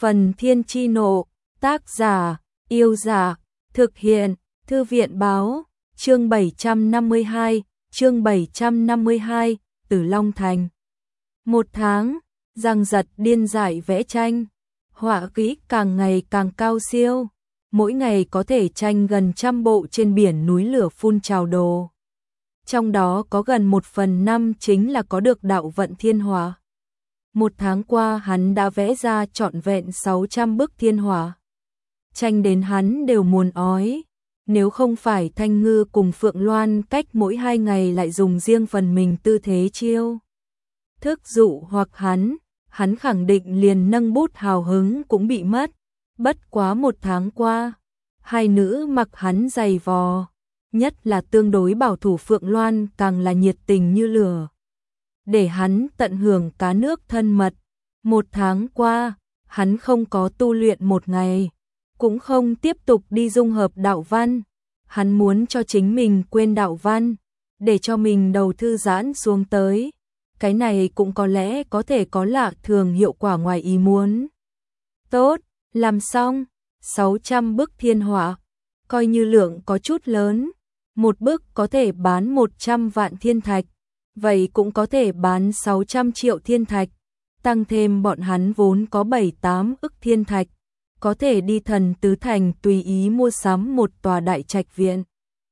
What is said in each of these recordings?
Phần Thiên Chi Nộ, tác giả, Yêu Giả, thực hiện, Thư viện Báo, chương 752, Tử Long Thành. 1 tháng, Giang Giật điên dại vẽ tranh, họa kỹ càng ngày càng cao siêu, mỗi ngày có thể tranh gần 100 bộ trên biển núi lửa phun trào đồ. Trong đó có gần 1/5 chính là có được đạo vận thiên hỏa. 1 tháng qua hắn đã vẽ ra trọn vẹn 600 bức thiên hỏa. Tranh đến hắn đều muốn ói, nếu không phải Thanh Ngư cùng Phượng Loan cách mỗi 2 ngày lại dùng riêng phần mình tư thế chiêu thức dụ hoặc hắn khẳng định liền nâng bút hào hứng cũng bị mất. Bất quá 1 tháng qua, hai nữ mặc hắn giày vò, nhất là tương đối bảo thủ Phượng Loan càng là nhiệt tình như lửa. Để hắn tận hưởng cá nước thân mật. 1 tháng qua, hắn không có tu luyện 1 ngày, cũng không tiếp tục đi dung hợp đạo văn. Hắn muốn cho chính mình quên đạo văn, để cho mình đầu thư giãn xuống tới. Cái này cũng có lẽ có thể có lạ thường hiệu quả ngoài ý muốn. Tốt, làm xong, 600 bức thiên hỏa, coi như lượng có chút lớn. 1 bức có thể bán 100 vạn thiên thạch, vậy cũng có thể bán 600 triệu thiên thạch. Tăng thêm bọn hắn vốn có 7-8 ức thiên thạch, có thể đi Thần Tứ Thành tùy ý mua sắm một tòa đại trạch viện.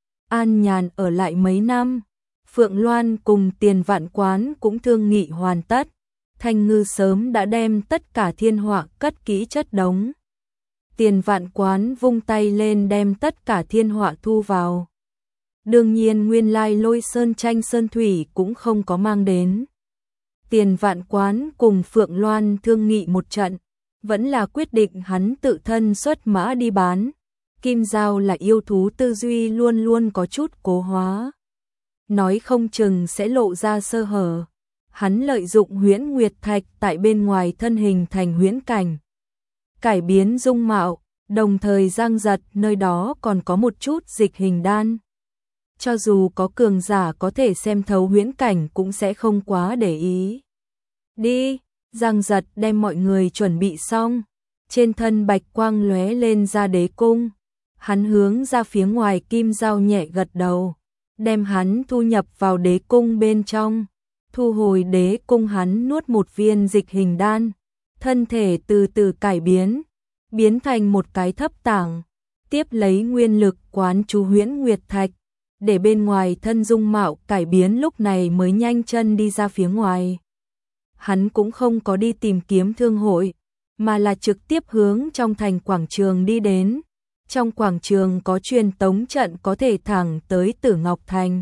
An nhàn ở lại mấy năm. Phượng Loan cùng Tiền Vạn Quán cũng thương nghị hoàn tất. Thanh Ngư sớm đã đem tất cả thiên hỏa cất kỹ chất đống. Tiền Vạn Quán vung tay lên đem tất cả thiên hỏa thu vào. Đương nhiên nguyên lai Lôi Sơn tranh sơn thủy cũng không có mang đến. Tiền Vạn Quán cùng Phượng Loan thương nghị một trận, vẫn là quyết định hắn tự thân xuất mã đi bán. Kim Giao là yêu thú tư duy luôn luôn có chút cố hóa, nói không chừng sẽ lộ ra sơ hở. Hắn lợi dụng huyễn nguyệt thạch tại bên ngoài thân hình thành huyễn cảnh, cải biến dung mạo, đồng thời Giang Giật nơi đó còn có một chút dịch hình đan. Cho dù có cường giả có thể xem thấu huyễn cảnh cũng sẽ không quá để ý. Đi, Giang Giật đem mọi người chuẩn bị xong, trên thân bạch quang lóe lên ra đế cung. Hắn hướng ra phía ngoài Kim Giao nhẹ gật đầu, đem hắn thu nhập vào đế cung bên trong. Thu hồi đế cung hắn nuốt một viên dịch hình đan, thân thể từ từ cải biến thành một cái thấp tảng, tiếp lấy nguyên lực quán chú huyễn nguyệt thạch, để bên ngoài thân dung mạo cải biến lúc này mới nhanh chân đi ra phía ngoài. Hắn cũng không có đi tìm kiếm thương hội, mà là trực tiếp hướng trong thành quảng trường đi đến. Trong quảng trường có truyền tống trận có thể thẳng tới Tử Ngọc Thành.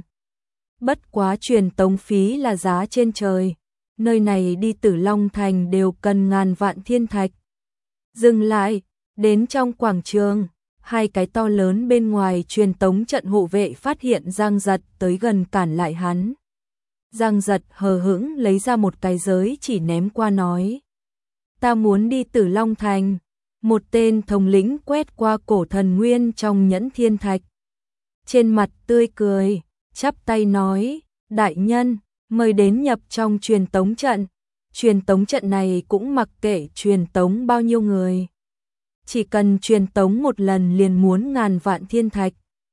Bất quá truyền tống phí là giá trên trời, nơi này đi Tử Long Thành đều cần ngàn vạn thiên thạch. Dừng lại, đến trong quảng trường, 2 cái to lớn bên ngoài truyền tống trận hộ vệ phát hiện Giang Giật tới gần cản lại hắn. Giang Giật hờ hững lấy ra một cái giới chỉ ném qua nói: "Ta muốn đi Tử Long Thành." Một tên thống lĩnh quét qua cổ thần nguyên trong nhẫn thiên thạch, trên mặt tươi cười, chắp tay nói: "Đại nhân, mời đến nhập trong truyền tống trận." Truyền tống trận này cũng mặc kệ truyền tống bao nhiêu người, chỉ cần truyền tống một lần liền muốn ngàn vạn thiên thạch.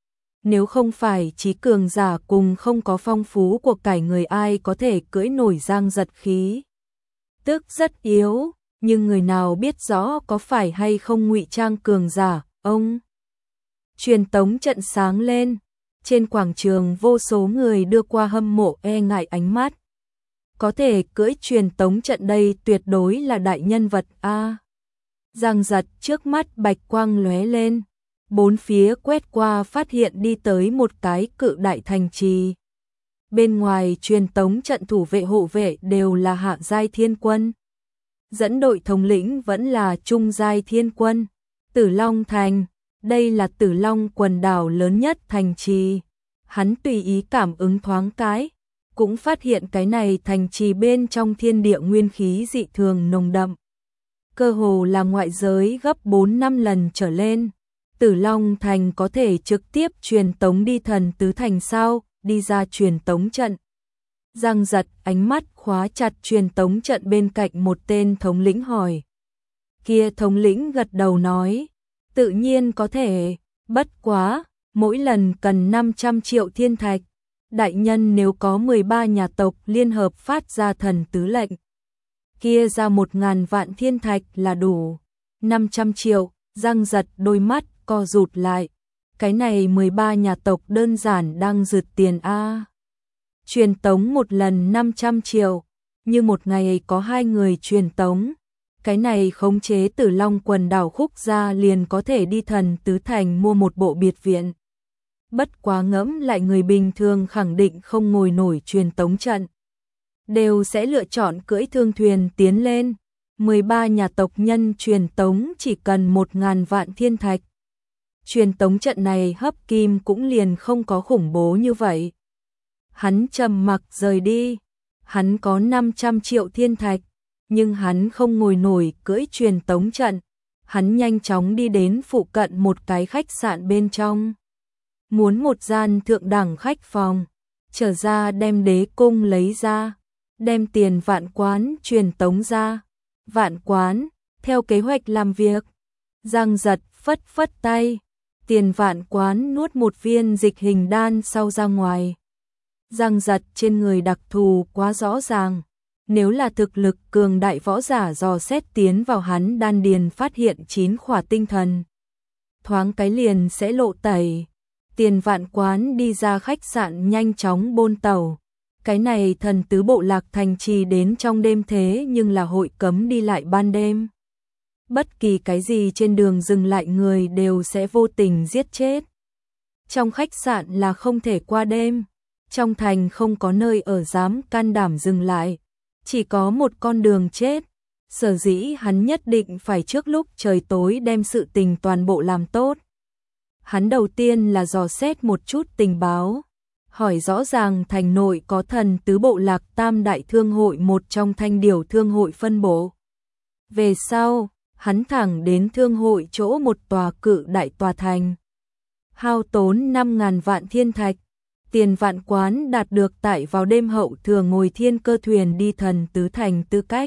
Nếu không phải trí cường giả cùng không có phong phú của cải người ai có thể cưỡi nổi Giang Giật khí tức rất yếu, nhưng người nào biết rõ có phải hay không ngụy trang cường giả. Ông truyền tống trận sáng lên, trên quảng trường vô số người đưa qua hâm mộ e ngại ánh mắt. Có thể cưỡi truyền tống trận đây tuyệt đối là đại nhân vật a. Giang Giật trước mắt bạch quang lóe lên, bốn phía quét qua phát hiện đi tới một cái cự đại thành trì. Bên ngoài truyền tống trận thủ vệ hộ vệ đều là hạ giai thiên quân, dẫn đội thống lĩnh vẫn là trung giai thiên quân. Tử Long Thành, đây là Tử Long quần đảo lớn nhất thành trì. Hắn tùy ý cảm ứng thoáng cái, cũng phát hiện cái này thành trì bên trong thiên địa nguyên khí dị thường nồng đậm, cơ hồ là ngoại giới gấp 4-5 lần trở lên. Tử Long Thành có thể trực tiếp truyền tống đi Thần Tứ Thành sao? Đi ra truyền tống trận. Giang Giật ánh mắt khóa chặt truyền tống trận bên cạnh một tên thống lĩnh hỏi. Kia thống lĩnh gật đầu nói, tự nhiên có thể, bất quá, mỗi lần cần 500 triệu thiên thạch. Đại nhân nếu có 13 nhà tộc liên hợp phát ra thần tứ lệnh, kia ra 1.000 vạn thiên thạch là đủ. 500 triệu, Giang Giật đôi mắt co rụt lại. Cái này 13 nhà tộc đơn giản đang rượt tiền a. Truyền tống một lần 500 triệu, như một ngày có 2 người truyền tống. Cái này khống chế Tử Long quần đảo Khúc Gia liền có thể đi thần tứ thành mua một bộ biệt viện. Bất quá ngẫm lại người bình thường khẳng định không ngồi nổi truyền tống trận. Đều sẽ lựa chọn cưỡi thương thuyền tiến lên. 13 nhà tộc nhân truyền tống chỉ cần 1.000 vạn thiên thạch. Truyền tống trận này hấp kim cũng liền không có khủng bố như vậy. Hắn trầm mặc rời đi. Hắn có 500 triệu thiên thạch, nhưng hắn không ngồi nổi cưỡi truyền tống trận. Hắn nhanh chóng đi đến phụ cận một cái khách sạn bên trong. Muốn một gian thượng đẳng khách phòng, trở ra đem đế cung lấy ra, đem tiền vạn quán truyền tống ra. Vạn quán, theo kế hoạch làm việc. Giang Giật phất phất tay, tiền vạn quán nuốt một viên dịch hình đan sau ra ngoài. Giang Giật trên người đặc thù quá rõ ràng, nếu là thực lực cường đại võ giả dò xét tiến vào hắn đan điền phát hiện 9 khỏa tinh thần. Thoáng cái liền sẽ lộ tẩy. Tiền vạn quán đi ra khách sạn nhanh chóng bôn tàu. Cái này thần tứ bộ lạc thành trì đến trong đêm thế nhưng là hội cấm đi lại ban đêm. Bất kỳ cái gì trên đường dừng lại người đều sẽ vô tình giết chết. Trong khách sạn là không thể qua đêm. Trong thành không có nơi ở dám can đảm dừng lại. Chỉ có một con đường chết. Sở dĩ hắn nhất định phải trước lúc trời tối đem sự tình toàn bộ làm tốt. Hắn đầu tiên là dò xét một chút tình báo. Hỏi rõ ràng thành nội có thần tứ bộ lạc tam đại thương hội một trong Thanh Điểu thương hội phân bố. Về sau, hắn thẳng đến thương hội chỗ một tòa cự đại tòa thành. Hao tốn 5.000 vạn thiên thạch. Tiền vạn quán đạt được tại vào đêm hậu thừa ngồi thiên cơ thuyền đi thần tứ thành tư cách.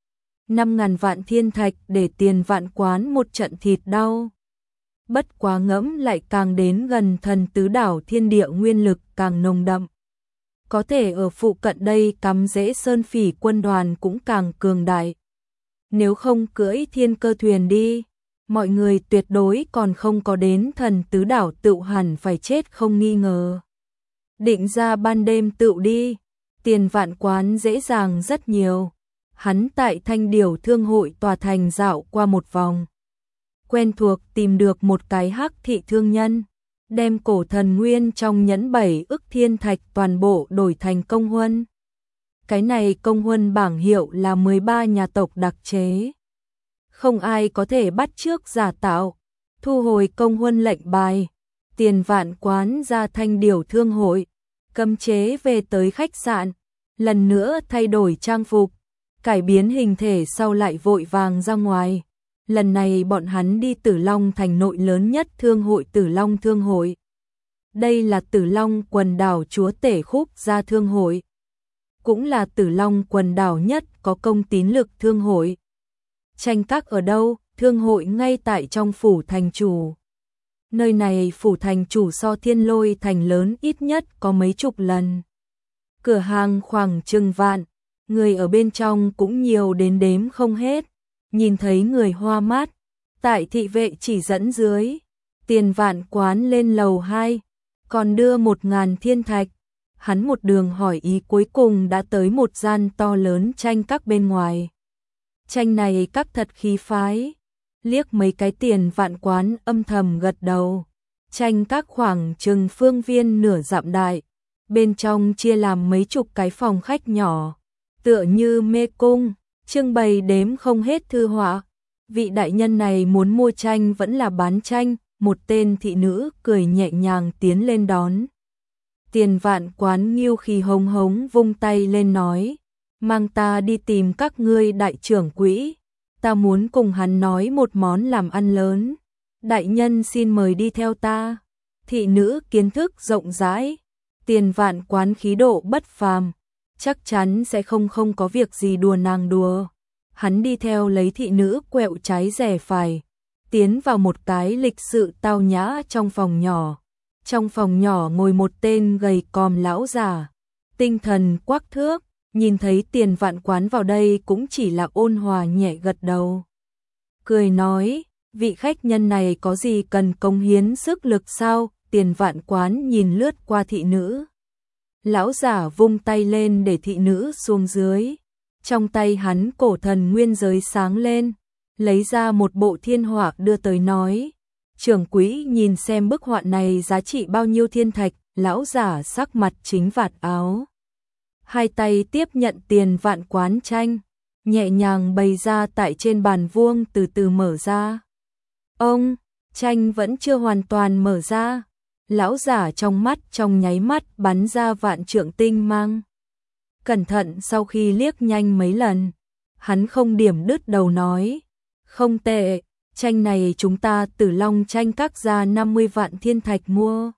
5.000 vạn thiên thạch để tiền vạn quán một trận thịt đau. Bất quá ngẫm lại càng đến gần thần tứ đảo thiên địa nguyên lực càng nồng đậm. Có thể ở phụ cận đây cắm rễ sơn phỉ quân đoàn cũng càng cường đại. Nếu không cưỡi thiên cơ thuyền đi, mọi người tuyệt đối còn không có đến thần tứ đảo tự hẳn phải chết không nghi ngờ. Định ra ban đêm tự đi, tiền vạn quán dễ dàng rất nhiều. Hắn tại Thanh Điểu thương hội tòa thành dạo qua một vòng. Quen thuộc tìm được một cái hắc thị thương nhân, đem cổ thần nguyên trong nhẫn 7 ức thiên thạch toàn bộ đổi thành công huân. Cái này công huân bảng hiệu là 13 nhà tộc đặc chế. Không ai có thể bắt chước giả tạo. Thu hồi công huân lệnh bài, tiền vạn quán ra Thanh Điểu thương hội, cấm chế về tới khách sạn, lần nữa thay đổi trang phục, cải biến hình thể sau lại vội vàng ra ngoài. Lần này bọn hắn đi Tử Long thành nội lớn nhất thương hội Tử Long thương hội. Đây là Tử Long quần đảo chúa tể Khúc Gia thương hội. Cũng là Tử Long quần đảo nhất có công tín lực thương hội. Tranh các ở đâu? Thương hội ngay tại trong phủ thành chủ. Nơi này phủ thành chủ so Thiên Lôi thành lớn ít nhất có mấy chục lần. Cửa hàng khoảng chừng vạn, người ở bên trong cũng nhiều đến đếm không hết. Nhìn thấy người hoa mắt, tại thị vệ chỉ dẫn dưới, tiền vạn quán lên lầu 2, còn đưa 1.000 thiên thạch. Hắn một đường hỏi ý cuối cùng đã tới một gian to lớn tranh các bên ngoài. Tranh này các thật khí phái, liếc mấy cái tiền vạn quán âm thầm gật đầu. Tranh các khoảng chừng phương viên nửa dặm đại, bên trong chia làm mấy chục cái phòng khách nhỏ, tựa như mê cung. Trưng bày đếm không hết thư họa. Vị đại nhân này muốn mua tranh vẫn là bán tranh, một tên thị nữ cười nhẹ nhàng tiến lên đón. Tiền vạn quán nghiêu khí hống hống vung tay lên nói, mang ta đi tìm các ngươi đại trưởng quỹ, ta muốn cùng hắn nói một món làm ăn lớn. Đại nhân xin mời đi theo ta. Thị nữ kiến thức rộng rãi, tiền vạn quán khí độ bất phàm. Chắc chắn sẽ không có việc gì đùa nàng đùa. hắn đi theo lấy thị nữ quẹo trái rẻ phải, tiến vào một cái lịch sự tao nhã trong phòng nhỏ. Trong phòng nhỏ ngồi một tên gầy còm lão già, tinh thần quắc thước, nhìn thấy Tiền Vạn Quán vào đây cũng chỉ là ôn hòa nhẹ gật đầu. Cười nói, vị khách nhân này có gì cần cống hiến sức lực sao? Tiền Vạn Quán nhìn lướt qua thị nữ. Lão giả vung tay lên để thị nữ xuống dưới. Trong tay hắn cổ thần nguyên giới sáng lên, lấy ra một bộ thiên họa đưa tới nói. Trưởng quỹ nhìn xem bức họa này giá trị bao nhiêu thiên thạch. Lão giả sắc mặt chính vạt áo, hai tay tiếp nhận Tiền Vạn Quán tranh, nhẹ nhàng bày ra tại trên bàn vuông, từ từ mở ra. Ông, tranh vẫn chưa hoàn toàn mở ra. Lão giả trong mắt trong nháy mắt bắn ra vạn trượng tinh mang. Cẩn thận sau khi liếc nhanh mấy lần, hắn không điểm đứt đầu nói, không tệ, tranh này chúng ta Tử Long Tranh Các ra 50 vạn thiên thạch mua.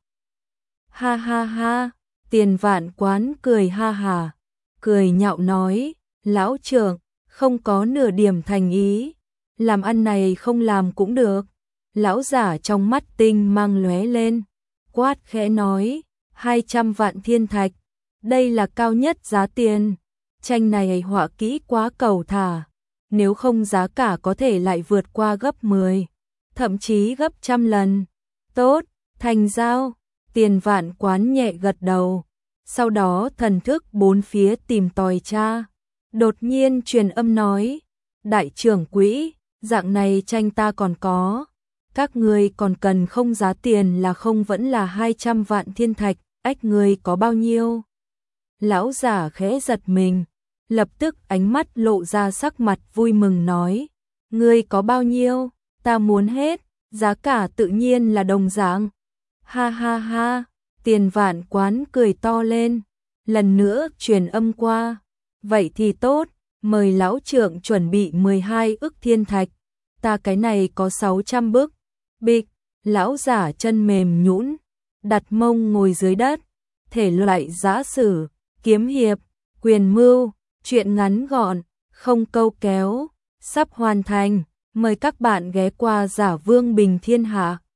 Ha ha ha, Tiền Vạn Quán cười ha hà, cười nhạo nói, lão trưởng, không có nửa điểm thành ý, làm ăn này không làm cũng được. Lão giả trong mắt tinh mang lóe lên, quát khẽ nói, 200 vạn thiên thạch, đây là cao nhất giá tiền. Tranh này họa kỹ quá cầu thả, nếu không giá cả có thể lại vượt qua gấp 10, thậm chí gấp trăm lần. Tốt, thành giao. Tiền Vạn Quán nhẹ gật đầu, sau đó thần thức bốn phía tìm tòi tra. Đột nhiên truyền âm nói, đại trưởng quỹ, dạng này tranh ta còn có, các ngươi còn cần không? Giá tiền là không vẫn là 200 vạn thiên thạch, ách ngươi có bao nhiêu? Lão giả khẽ giật mình, lập tức ánh mắt lộ ra sắc mặt vui mừng nói, ngươi có bao nhiêu, ta muốn hết, giá cả tự nhiên là đồng dạng. Ha ha ha, Tiền Vạn Quán cười to lên, lần nữa truyền âm qua, vậy thì tốt, mời lão trưởng chuẩn bị 12 ức thiên thạch, ta cái này có 600 bức. Bịch, lão giả chân mềm nhũn, đặt mông ngồi dưới đất. Thể loại giã sử, kiếm hiệp, quyền mưu, truyện ngắn gọn, không câu kéo, sắp hoàn thành. Mời các bạn ghé qua Giả Vương Bình Thiên Hạ.